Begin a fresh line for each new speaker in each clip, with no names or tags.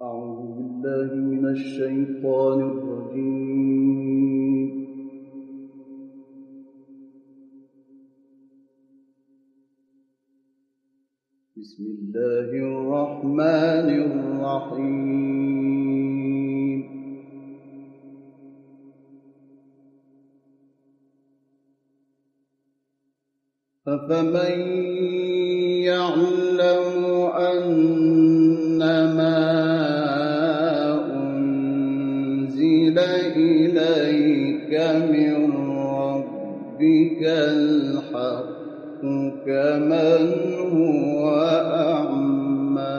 أعوذ بالله من الشيطان الرجيم. بسم الله الرحمن الرحيم. أفمن يعلم أنما أنزل إليك من ربك الحق كمن هو أعمى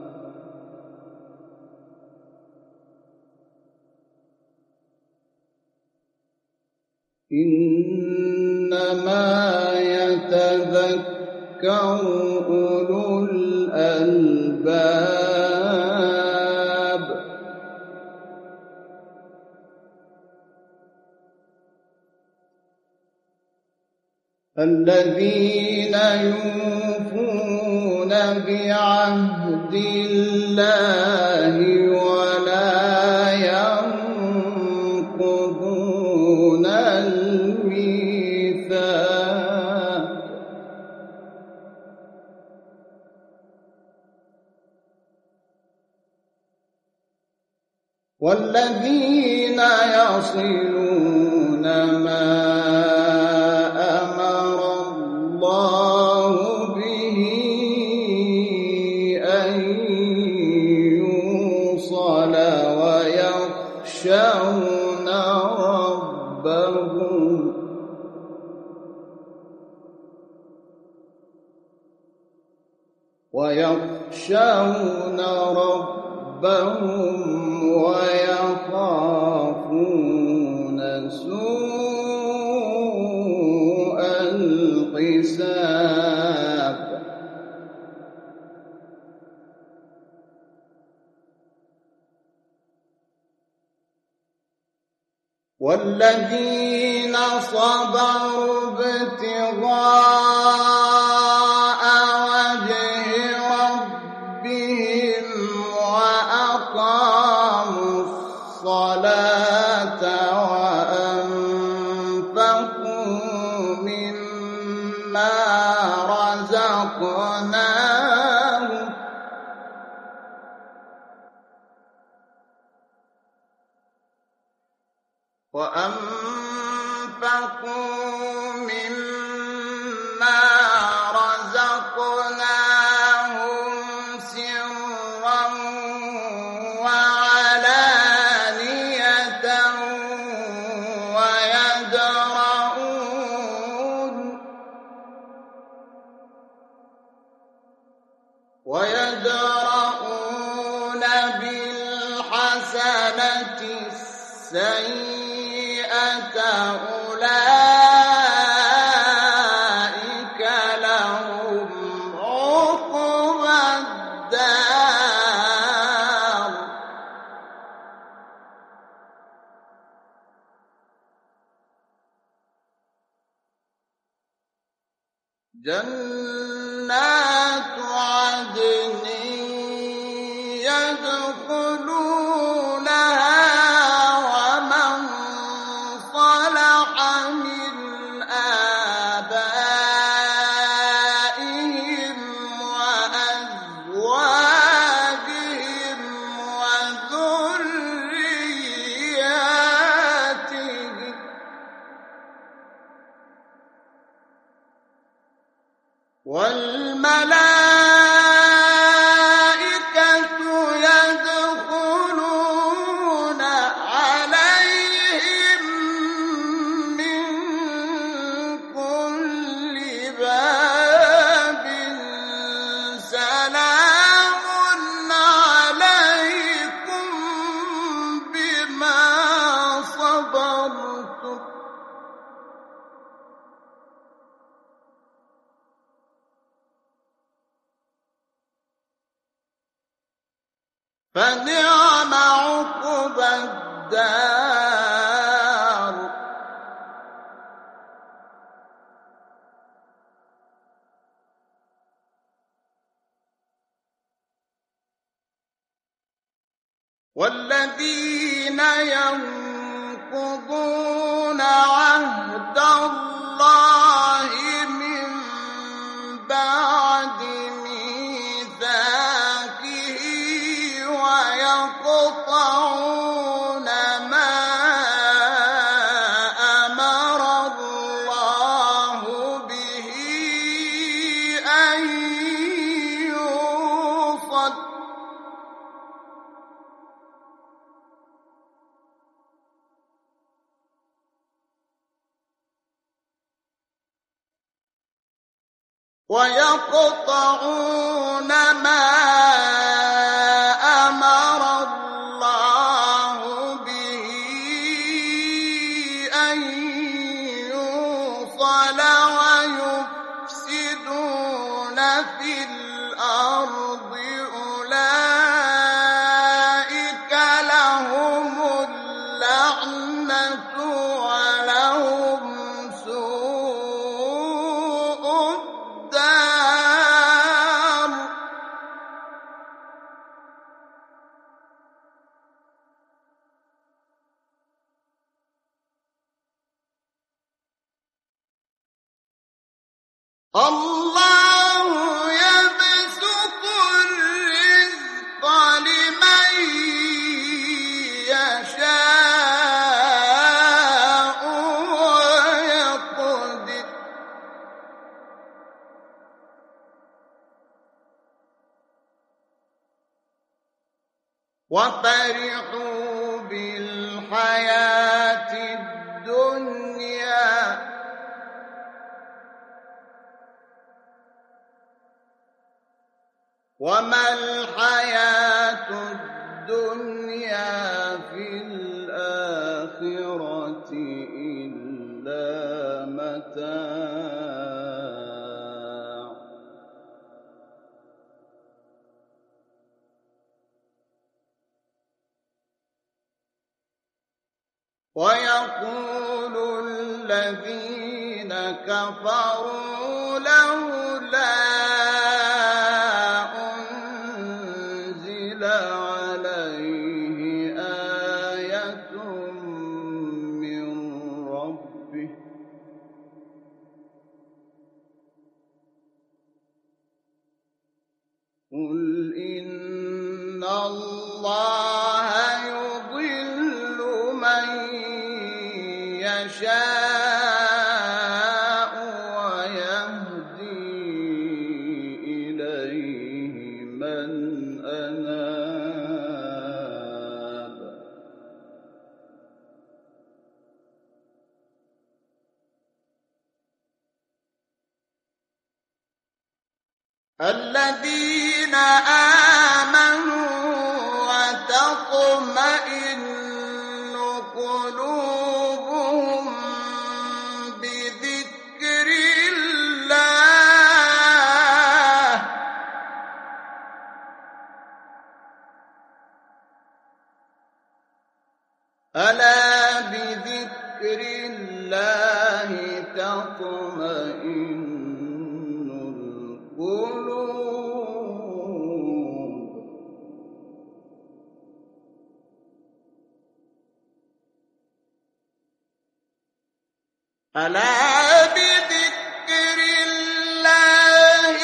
إنما يتذكر أولو الألباب الذين يوفون بعهد الله ولا ينقضون الميثاق والذين يصلون ما أمر الله به أن يوصل ويخشون ربهم ويخافون سوء الحساب والذين صبروا ابتغاء وجه ربهم وأقاموا الصلاة وأنفقوا مما رزقناهم سرا وعلانية ويدرؤون بالحسنة السيئة أولئك لهم عقبى الدار جنات عدن يدخلونها ومن صلح من آبائهم وأزواجهم وذرياتهم والملائكة يدخلون عليهم من كل باب سلام عليكم بما صبرتم فنعم عقبى الدار والذين ينقضون عهد الله من بعد ميثاقه ويقطعون ما أمر الله به أن يوصل ويقطعون ما أمر الله به أن يوصل ويفسدون في الأرض أولئك لهم اللعنة ولهم سوء الدار الله يبسط الرزق لمن يشاء ويقدر وفرحوا بالحياة الدنيا وما الحياة الدنيا في الآخرة إلا متاع ويقول الذين كفروا لولا أنزل عليه آية من ربه قل إن الله يضل من يشاء ويهدي إليه من أناب الذين آمنوا وتطمئن قلوبهم بذكر الله ألا بذكر الله تطمئن القلوب ألا بذكر الله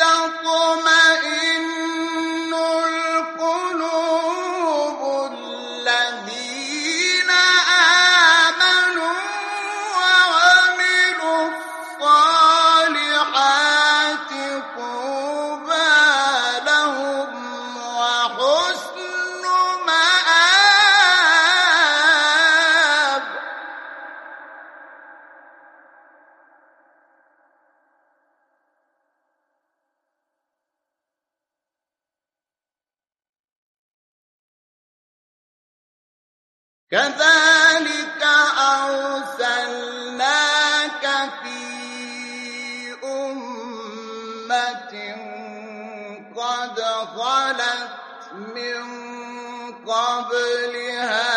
تطمئن القلوب الذين آمنوا وعملوا الصالحات طوبى لهم وحسن مآب كذلك أرسلناك في أمة قد خلت من قبلها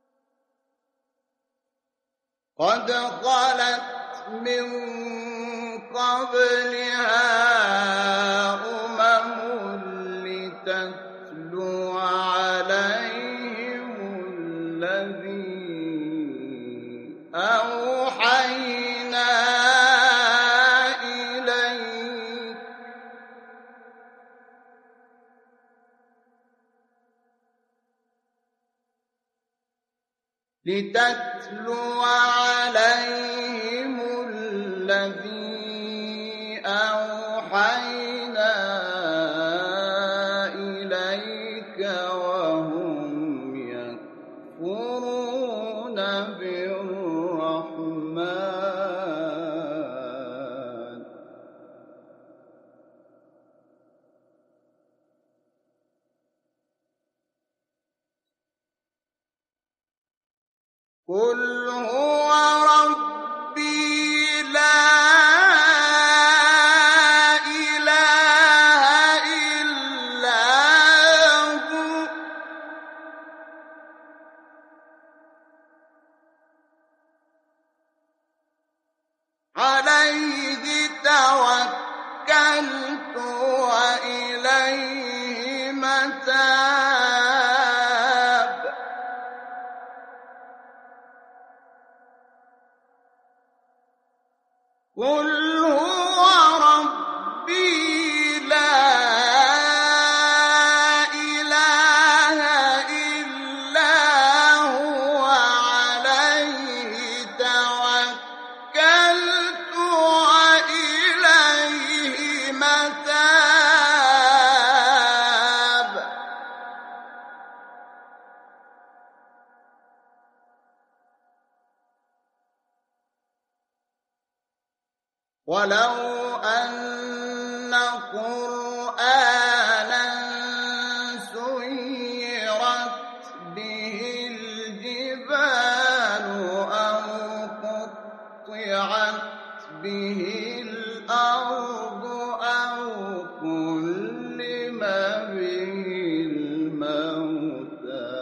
قد خلت من قبلها لتتلو عليهم الذي أوحينا إليك وهم يكفرون بالرحمن قل هو ربي لا إله إلا هو عليه توكلت وإليه متاب قل هو ربي لا إله إلا هو عليه توكلت وإليه متاب ولو أن قرآنا سيرت به الجبال أو قطعت به الأرض أو كلم به الموتى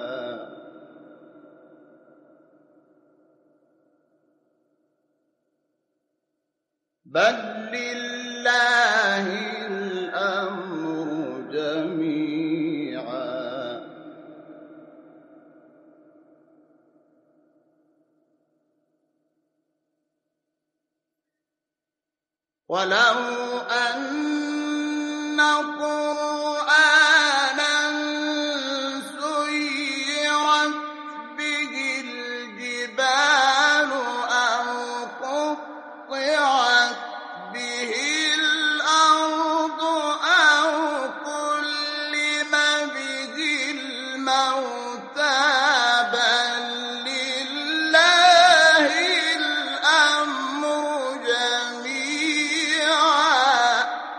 بل لله الأمر جميعا ولو أن قرآنا سيرت به الجبال أو قطعت به الأرض أو كلم به الموتى بل لله الأمر جميعا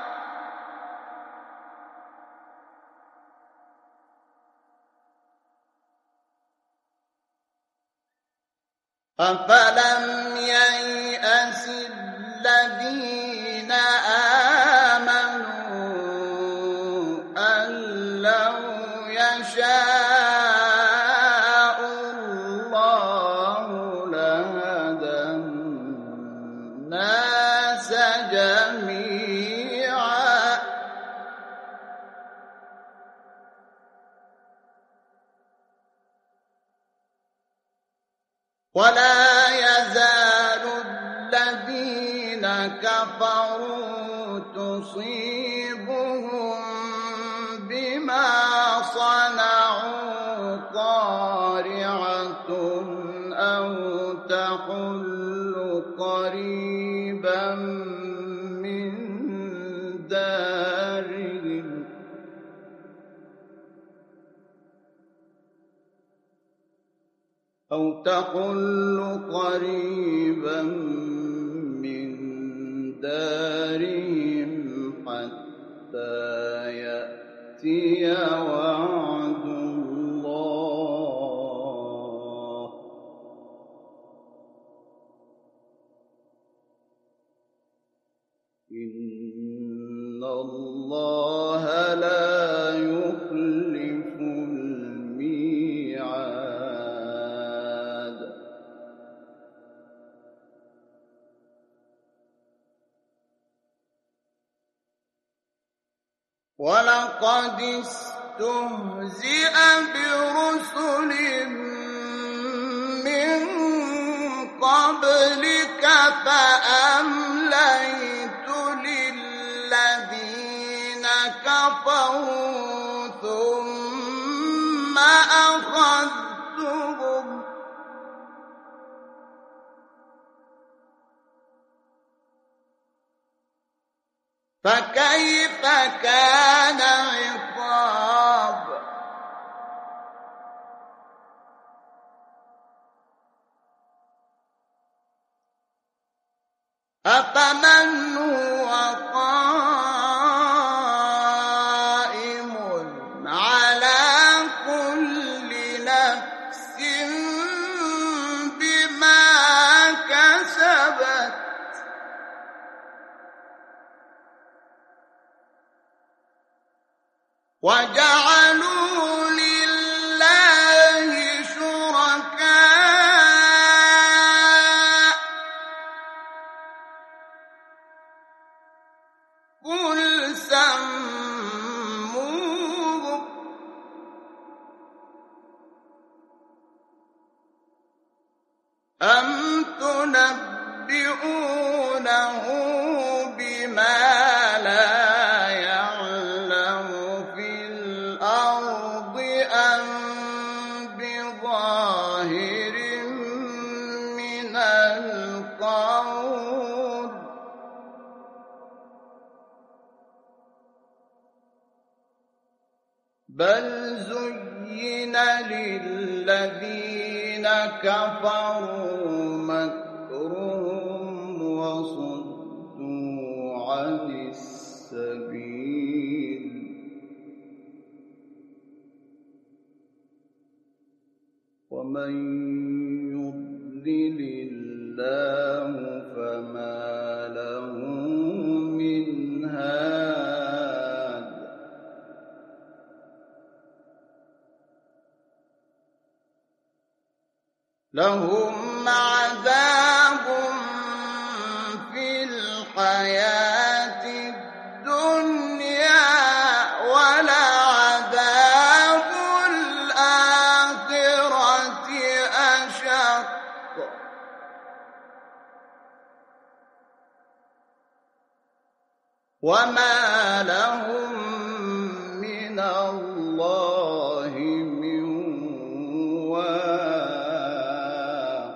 أفلم ييأس الذين آمنوا أن لو يشاء الله لهدى الناس جميعا ولا يزال الذين كفروا تصيبهم بما صنعوا قارعة أو تحل قريبا من دارهم أو تحل قريبا من دارهم حتى يأتي وعد الله إن الله لا يخلف الميعاد ولقد استهزئ برسل من قبلك فأمليت للذين كفروا ثم أخذتهم فكيف كان عقاب أفمن هو قائم على كل نفس بما كسبت وجعلوا لله شركاء قل سموهم أم تنبئونه بما لا يعلم في الأرض أم بظاهر من القول بل زين للذين كفروا مكرهم وصدوا عن السبيل ومن يضلل الله فما له من هاد لهم عذاب في الحياة الدنيا ولعذاب الآخرة أشق وما لهم من الله من واق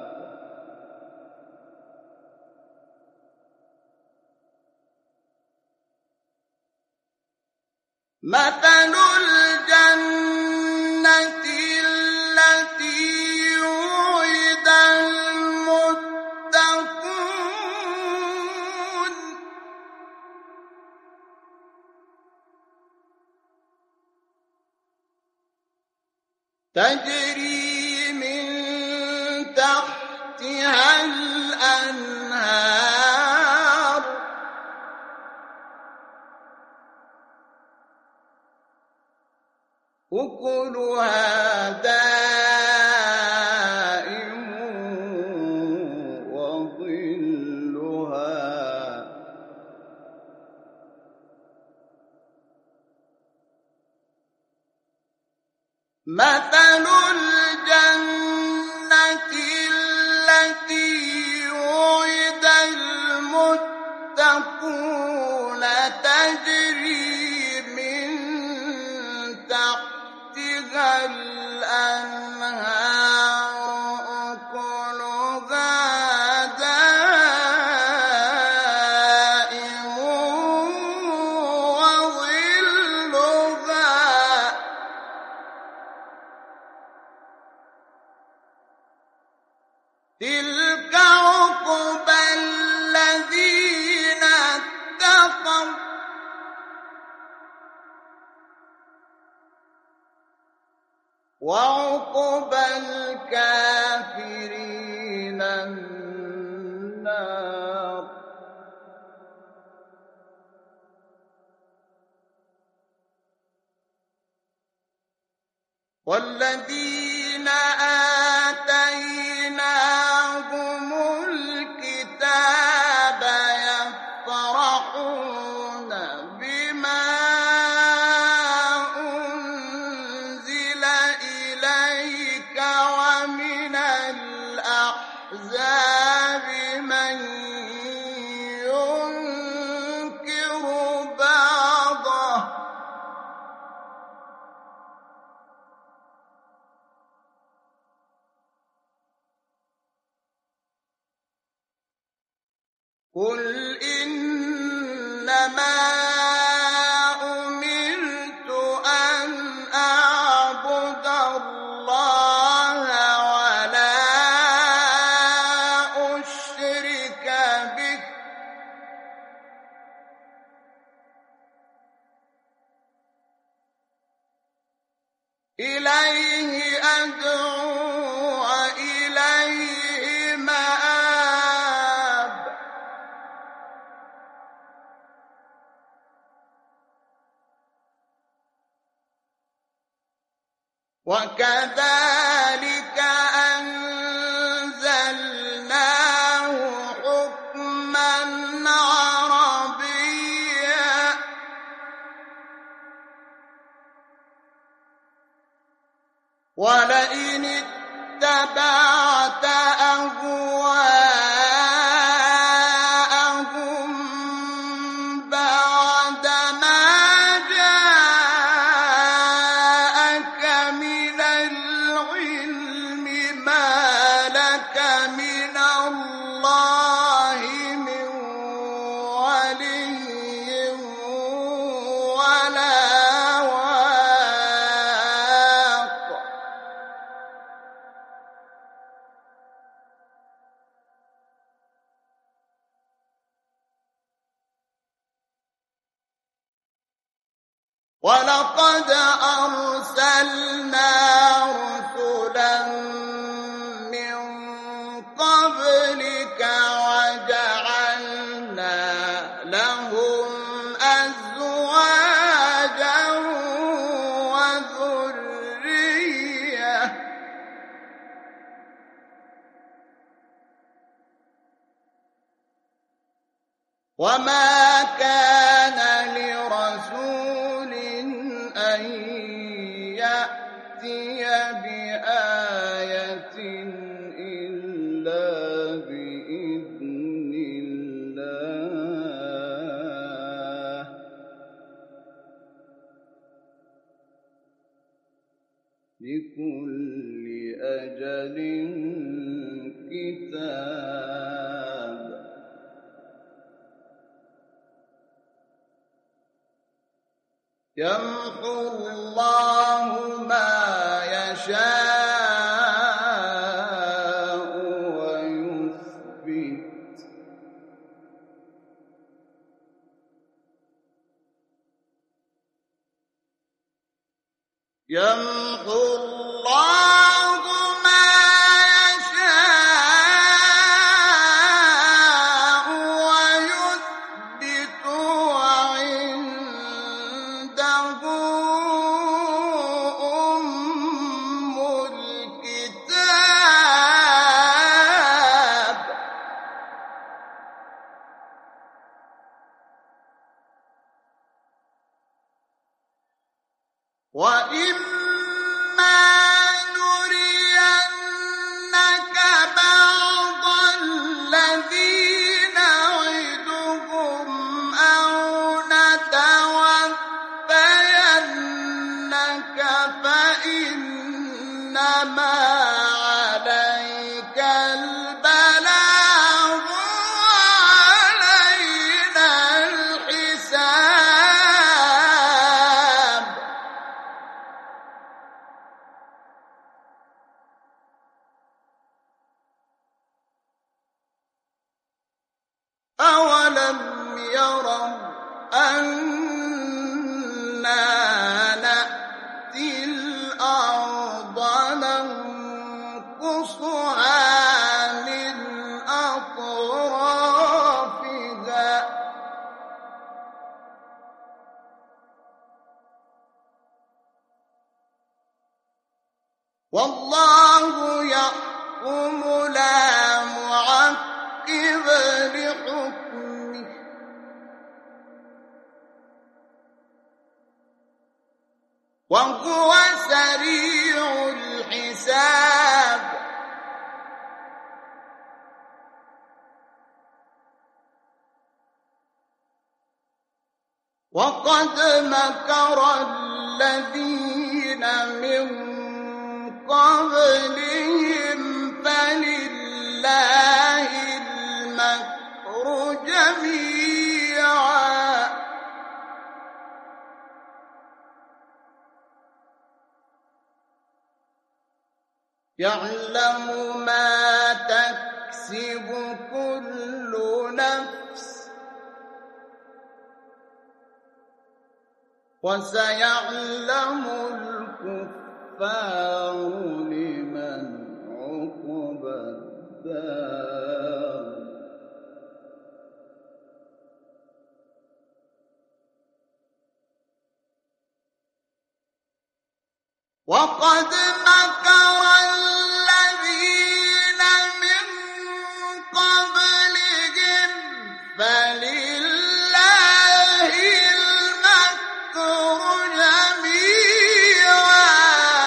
مثل الجنة التي وعد المتقون تجري من تحتها الأنهار أكلها دائم وظلها مثل الجنة التي وعد المتقون تجري من تحتها الأنهار أكلها دائم وظلها تلك عقبى الذين اتقوا وعقبى الكافرين النار والذين آتيناهم الكتاب يفرحون بما قل إنما أمرت أن أعبد الله ولا أشرك به إليه أدعو وإليه مآب وكذلك أنزلناه حكما عربيا ولئن اتبعت أهواءهم بعد ما جاءك من العلم ما لك من الله من ولي ولا واق ولقد أرسلنا رسلا من قبلك وجعلنا لهم أزواجا وذرية وما كان لرسول أن يأتي بآية إلا بإذن الله لكل أجل كتاب يمحو الله ما يشاء ويثبت يمحو الله ما يشاء ويثبت وعنده أم الكتاب وإما نرينك بعض الذي نعدهم أو نتوفينك فإنما عليك البلاغ وعلينا الحساب أولم يروا أنا نأتي الأرض ننقصها من أطرافها والله يحكم لا معقب لحكمه وهو سريع الحساب وقد مكر الذين من قبلهم فلله المكر جميعا يعلم ما تكسب كل نفس وسيعلم الكفار لمن عقبى الدار وقد مكر الذين من قبلهم فلله المكر جميعا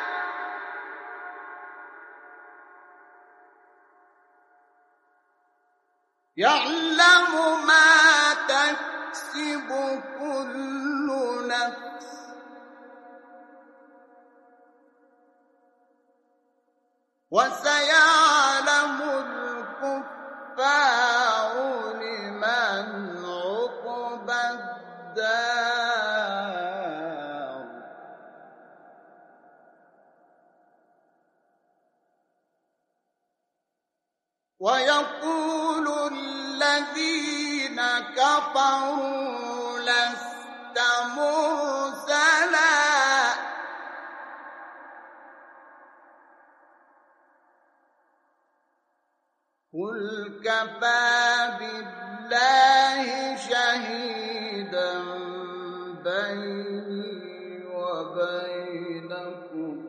يعلم ما تكسب كل نفس وسيعلم الكفار لمن عقبى الدار ويقول الذين كفروا لست مرسلا قل كفى بالله شهيدا بيني وبينكم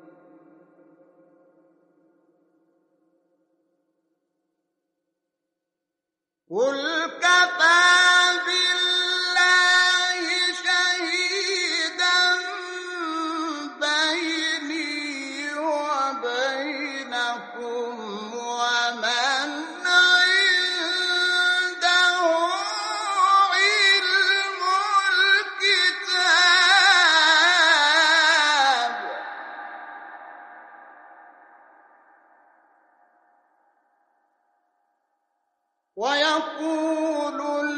قل كفى بالله شهيدا بيني وبينكم ومن عنده علم الكتاب ويقول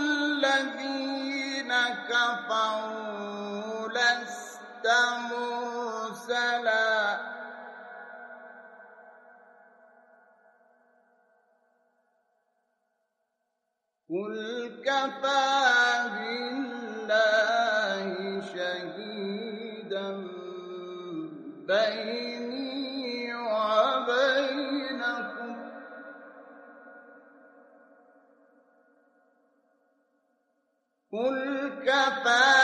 الذين كفروا لست مرسلا قل كفى بالله شهيدا بيني وبينكم قل كفى